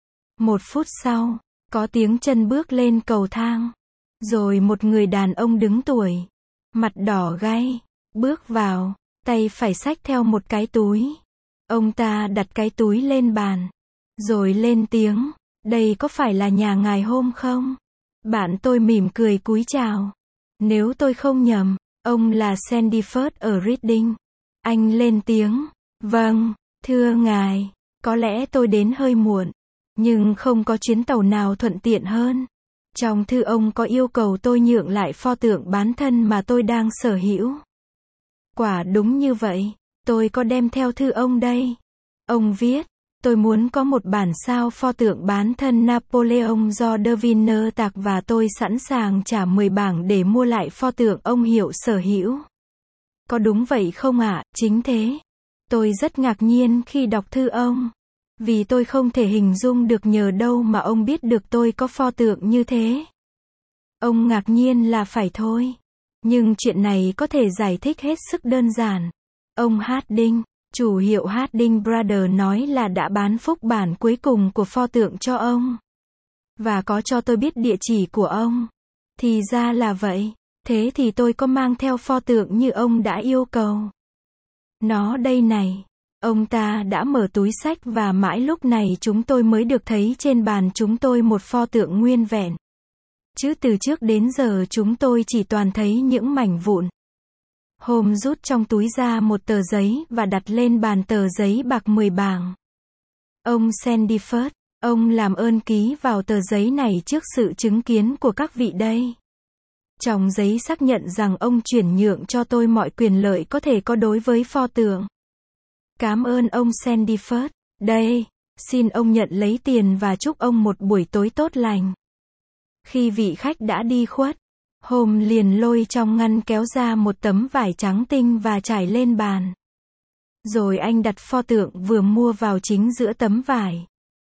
1 phút sau, có tiếng chân bước lên cầu thang. Rồi một người đàn ông đứng tuổi, mặt đỏ gay, bước vào, tay phải xách theo một cái túi. Ông ta đặt cái túi lên bàn, rồi lên tiếng, đây có phải là nhà ngài hôm không? Bạn tôi mỉm cười cúi chào. Nếu tôi không nhầm, ông là Sandiford ở Reading. Anh lên tiếng, vâng, thưa ngài, có lẽ tôi đến hơi muộn, nhưng không có chuyến tàu nào thuận tiện hơn. Trong thư ông có yêu cầu tôi nhượng lại pho tượng bán thân mà tôi đang sở hữu. Quả đúng như vậy, tôi có đem theo thư ông đây. Ông viết, tôi muốn có một bản sao pho tượng bán thân Napoleon do De Winner tạc và tôi sẵn sàng trả 10 bảng để mua lại pho tượng ông hiệu sở hữu. Có đúng vậy không ạ? Chính thế. Tôi rất ngạc nhiên khi đọc thư ông. Vì tôi không thể hình dung được nhờ đâu mà ông biết được tôi có pho tượng như thế. Ông ngạc nhiên là phải thôi. Nhưng chuyện này có thể giải thích hết sức đơn giản. Ông Harding, chủ hiệu Harding Brothers nói là đã bán phúc bản cuối cùng của pho tượng cho ông. Và có cho tôi biết địa chỉ của ông. Thì ra là vậy. Thế thì tôi có mang theo pho tượng như ông đã yêu cầu. Nó đây này. Ông ta đã mở túi xách và mãi lúc này chúng tôi mới được thấy trên bàn chúng tôi một pho tượng nguyên vẹn. Chứ từ trước đến giờ chúng tôi chỉ toàn thấy những mảnh vụn. Holmes rút trong túi ra một tờ giấy và đặt lên bàn tờ giấy bạc 10 bảng. Ông Sandiford, ông làm ơn ký vào tờ giấy này trước sự chứng kiến của các vị đây. Trong giấy xác nhận rằng ông chuyển nhượng cho tôi mọi quyền lợi có thể có đối với pho tượng. Cảm ơn ông Sandiford. Đây, xin ông nhận lấy tiền và chúc ông một buổi tối tốt lành. Khi vị khách đã đi khuất, Holmes liền lôi trong ngăn kéo ra một tấm vải trắng tinh và trải lên bàn. Rồi anh đặt pho tượng vừa mua vào chính giữa tấm vải.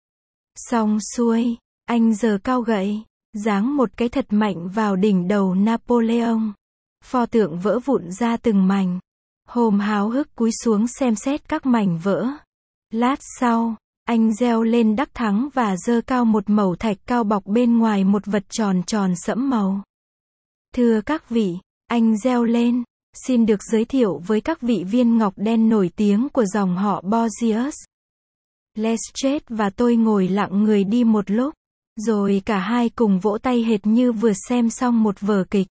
Xong xuôi, anh giơ cao gậy, giáng một cái thật mạnh vào đỉnh đầu Napoleon. Pho tượng vỡ vụn ra từng mảnh. Holmes háo hức cúi xuống xem xét các mảnh vỡ. Lát sau, anh reo lên đắc thắng và giơ cao một mẩu thạch cao bọc bên ngoài một vật tròn tròn sẫm màu. Thưa các vị, anh reo lên, xin được giới thiệu với các vị viên ngọc đen nổi tiếng của dòng họ Borgias. Lestrade và tôi ngồi lặng người đi một lúc, rồi cả hai cùng vỗ tay hệt như vừa xem xong một vở kịch.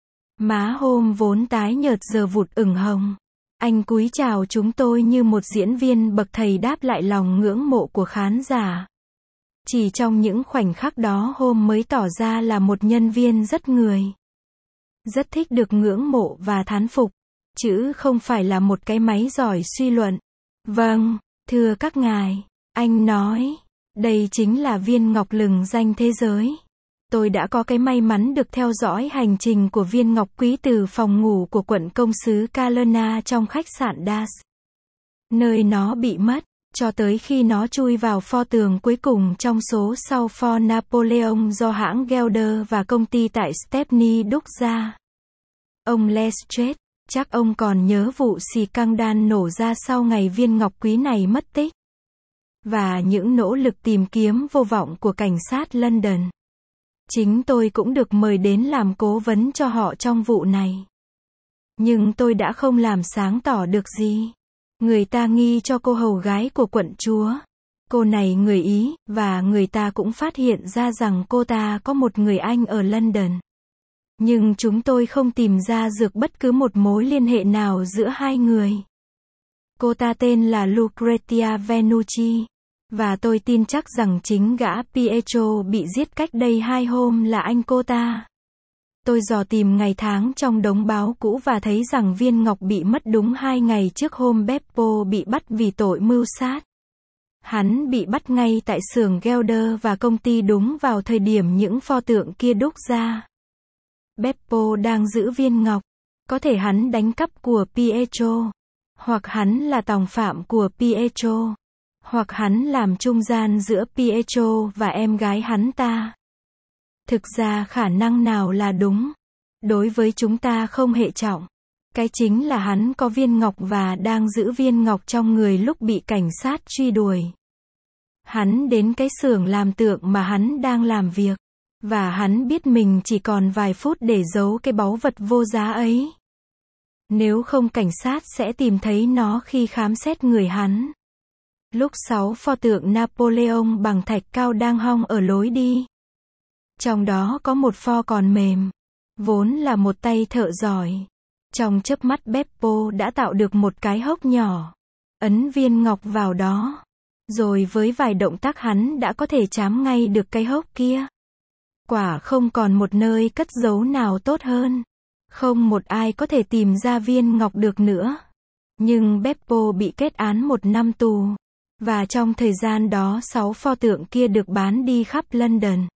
Má Holmes vốn tái nhợt giờ vụt ửng hồng. Anh cúi chào chúng tôi như một diễn viên bậc thầy đáp lại lòng ngưỡng mộ của khán giả. Chỉ trong những khoảnh khắc đó Holmes mới tỏ ra là một nhân viên rất người. Rất thích được ngưỡng mộ và thán phục, chứ không phải là một cái máy giỏi suy luận. Vâng, thưa các ngài, anh nói, đây chính là viên ngọc lừng danh thế giới. Tôi đã có cái may mắn được theo dõi hành trình của viên ngọc quý từ phòng ngủ của quận công xứ Calena trong khách sạn Das. Nơi nó bị mất, cho tới khi nó chui vào pho tường cuối cùng trong số sau pho Napoleon do hãng Gelder và công ty tại Stepney đúc ra. Ông Lestrade, chắc ông còn nhớ vụ xì căng đan nổ ra sau ngày viên ngọc quý này mất tích. Và những nỗ lực tìm kiếm vô vọng của cảnh sát London. Chính tôi cũng được mời đến làm cố vấn cho họ trong vụ này. Nhưng tôi đã không làm sáng tỏ được gì. Người ta nghi cho cô hầu gái của quận chúa. Cô này người Ý, và người ta cũng phát hiện ra rằng cô ta có một người Anh ở London. Nhưng chúng tôi không tìm ra được bất cứ một mối liên hệ nào giữa hai người. Cô ta tên là Lucrezia Venucci. Và tôi tin chắc rằng chính gã Pietro bị giết cách đây 2 hôm là anh cô ta. Tôi dò tìm ngày tháng trong đống báo cũ và thấy rằng viên ngọc bị mất đúng 2 ngày trước hôm Beppo bị bắt vì tội mưu sát. Hắn bị bắt ngay tại xưởng Gelder và công ty đúng vào thời điểm những pho tượng kia đúc ra. Beppo đang giữ viên ngọc. Có thể hắn đánh cắp của Pietro. Hoặc hắn là tòng phạm của Pietro. Hoặc hắn làm trung gian giữa Pietro và em gái hắn ta. Thực ra khả năng nào là đúng. Đối với chúng ta không hệ trọng. Cái chính là hắn có viên ngọc và đang giữ viên ngọc trong người lúc bị cảnh sát truy đuổi. Hắn đến cái xưởng làm tượng mà hắn đang làm việc. Và hắn biết mình chỉ còn vài phút để giấu cái báu vật vô giá ấy. Nếu không cảnh sát sẽ tìm thấy nó khi khám xét người hắn. Lúc 6 pho tượng Napoleon bằng thạch cao đang hong ở lối đi. Trong đó có một pho còn mềm. Vốn là một tay thợ giỏi. Trong chớp mắt Beppo đã tạo được một cái hốc nhỏ. Ấn viên ngọc vào đó. Rồi với vài động tác hắn đã có thể chám ngay được cái hốc kia. Quả không còn một nơi cất giấu nào tốt hơn. Không một ai có thể tìm ra viên ngọc được nữa. Nhưng Beppo bị kết án 1 năm tù. Và trong thời gian đó 6 pho tượng kia được bán đi khắp London.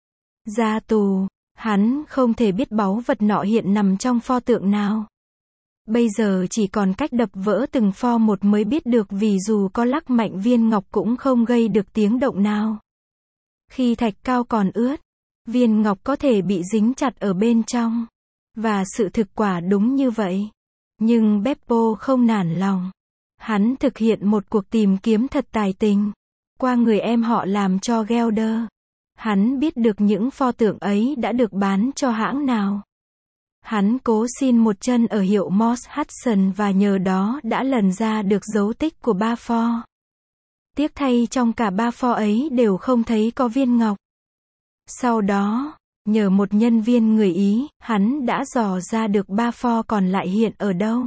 Ra tù, hắn không thể biết báu vật nọ hiện nằm trong pho tượng nào. Bây giờ chỉ còn cách đập vỡ từng pho một mới biết được vì dù có lắc mạnh viên ngọc cũng không gây được tiếng động nào. Khi thạch cao còn ướt, viên ngọc có thể bị dính chặt ở bên trong. Và sự thực quả đúng như vậy. Nhưng Beppo không nản lòng. Hắn thực hiện một cuộc tìm kiếm thật tài tình. Qua người em họ làm cho Gelder. Hắn biết được những pho tượng ấy đã được bán cho hãng nào. Hắn cố xin một chân ở hiệu Moss Hudson và nhờ đó đã lần ra được dấu tích của 3 pho. Tiếc thay trong cả 3 pho ấy đều không thấy có viên ngọc. Sau đó, nhờ một nhân viên người Ý, hắn đã dò ra được 3 pho còn lại hiện ở đâu.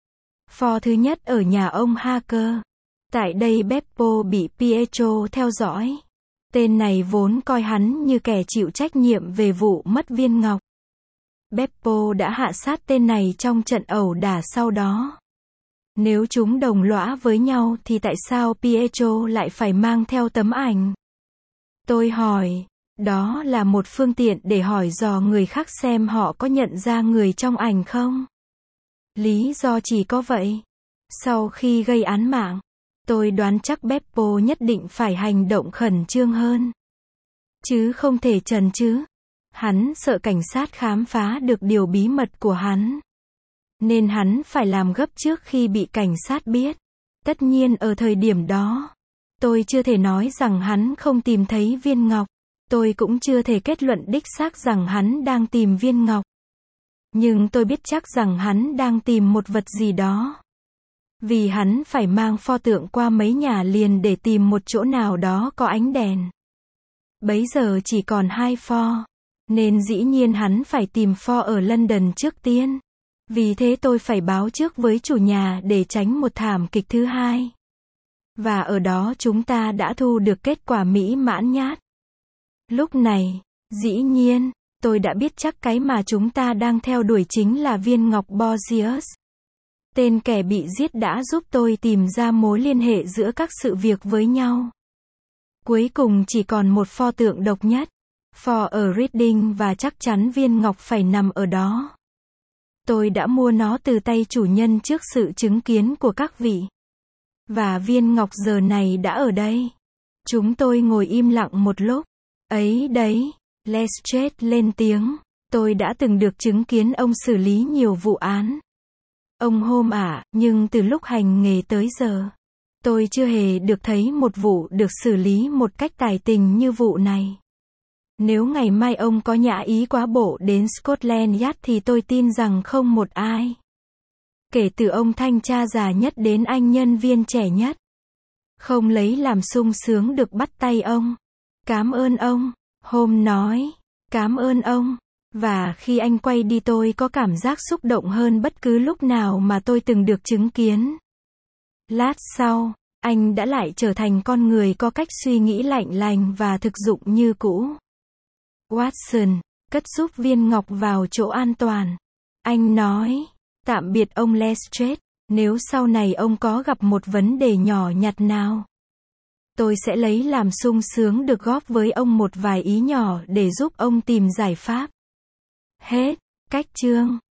Pho thứ nhất ở nhà ông Hacker. Tại đây Beppo bị Pietro theo dõi. Tên này vốn coi hắn như kẻ chịu trách nhiệm về vụ mất viên ngọc. Beppo đã hạ sát tên này trong trận ẩu đả sau đó. Nếu chúng đồng lõa với nhau thì tại sao Pietro lại phải mang theo tấm ảnh? Tôi hỏi, đó là một phương tiện để hỏi dò người khác xem họ có nhận ra người trong ảnh không? Lý do chỉ có vậy. Sau khi gây án mạng, tôi đoán chắc Beppo nhất định phải hành động khẩn trương hơn. Chứ không thể chần chừ. Hắn sợ cảnh sát khám phá được điều bí mật của hắn. Nên hắn phải làm gấp trước khi bị cảnh sát biết. Tất nhiên ở thời điểm đó, tôi chưa thể nói rằng hắn không tìm thấy viên ngọc. Tôi cũng chưa thể kết luận đích xác rằng hắn đang tìm viên ngọc. Nhưng tôi biết chắc rằng hắn đang tìm một vật gì đó. Vì hắn phải mang pho tượng qua mấy nhà liền để tìm một chỗ nào đó có ánh đèn. Bấy giờ chỉ còn 2 pho. Nên dĩ nhiên hắn phải tìm pho ở London trước tiên. Vì thế tôi phải báo trước với chủ nhà để tránh một thảm kịch thứ hai. Và ở đó chúng ta đã thu được kết quả mỹ mãn nhát. Lúc này, dĩ nhiên, tôi đã biết chắc cái mà chúng ta đang theo đuổi chính là viên ngọc Borgias. Tên kẻ bị giết đã giúp tôi tìm ra mối liên hệ giữa các sự việc với nhau. Cuối cùng chỉ còn một pho tượng độc nhất. Pho ở Reading và chắc chắn viên ngọc phải nằm ở đó. Tôi đã mua nó từ tay chủ nhân trước sự chứng kiến của các vị. Và viên ngọc giờ này đã ở đây. Chúng tôi ngồi im lặng một lúc. Ấy đấy, Lestrade lên tiếng. Tôi đã từng được chứng kiến ông xử lý nhiều vụ án. Ông Holmes ạ, nhưng từ lúc hành nghề tới giờ, tôi chưa hề được thấy một vụ được xử lý một cách tài tình như vụ này. Nếu ngày mai ông có nhã ý quá bộ đến Scotland Yard thì tôi tin rằng không một ai, kể từ ông thanh tra già nhất đến anh nhân viên trẻ nhất, không lấy làm sung sướng được bắt tay ông. Cám ơn ông, Holmes nói. Cám ơn ông. Và khi anh quay đi tôi có cảm giác xúc động hơn bất cứ lúc nào mà tôi từng được chứng kiến. Lát sau, anh đã lại trở thành con người có cách suy nghĩ lạnh lành và thực dụng như cũ. Watson, cất giúp viên ngọc vào chỗ an toàn. Anh nói, tạm biệt ông Lestrade, nếu sau này ông có gặp một vấn đề nhỏ nhặt nào, tôi sẽ lấy làm sung sướng được góp với ông một vài ý nhỏ để giúp ông tìm giải pháp. Hết. Cách chương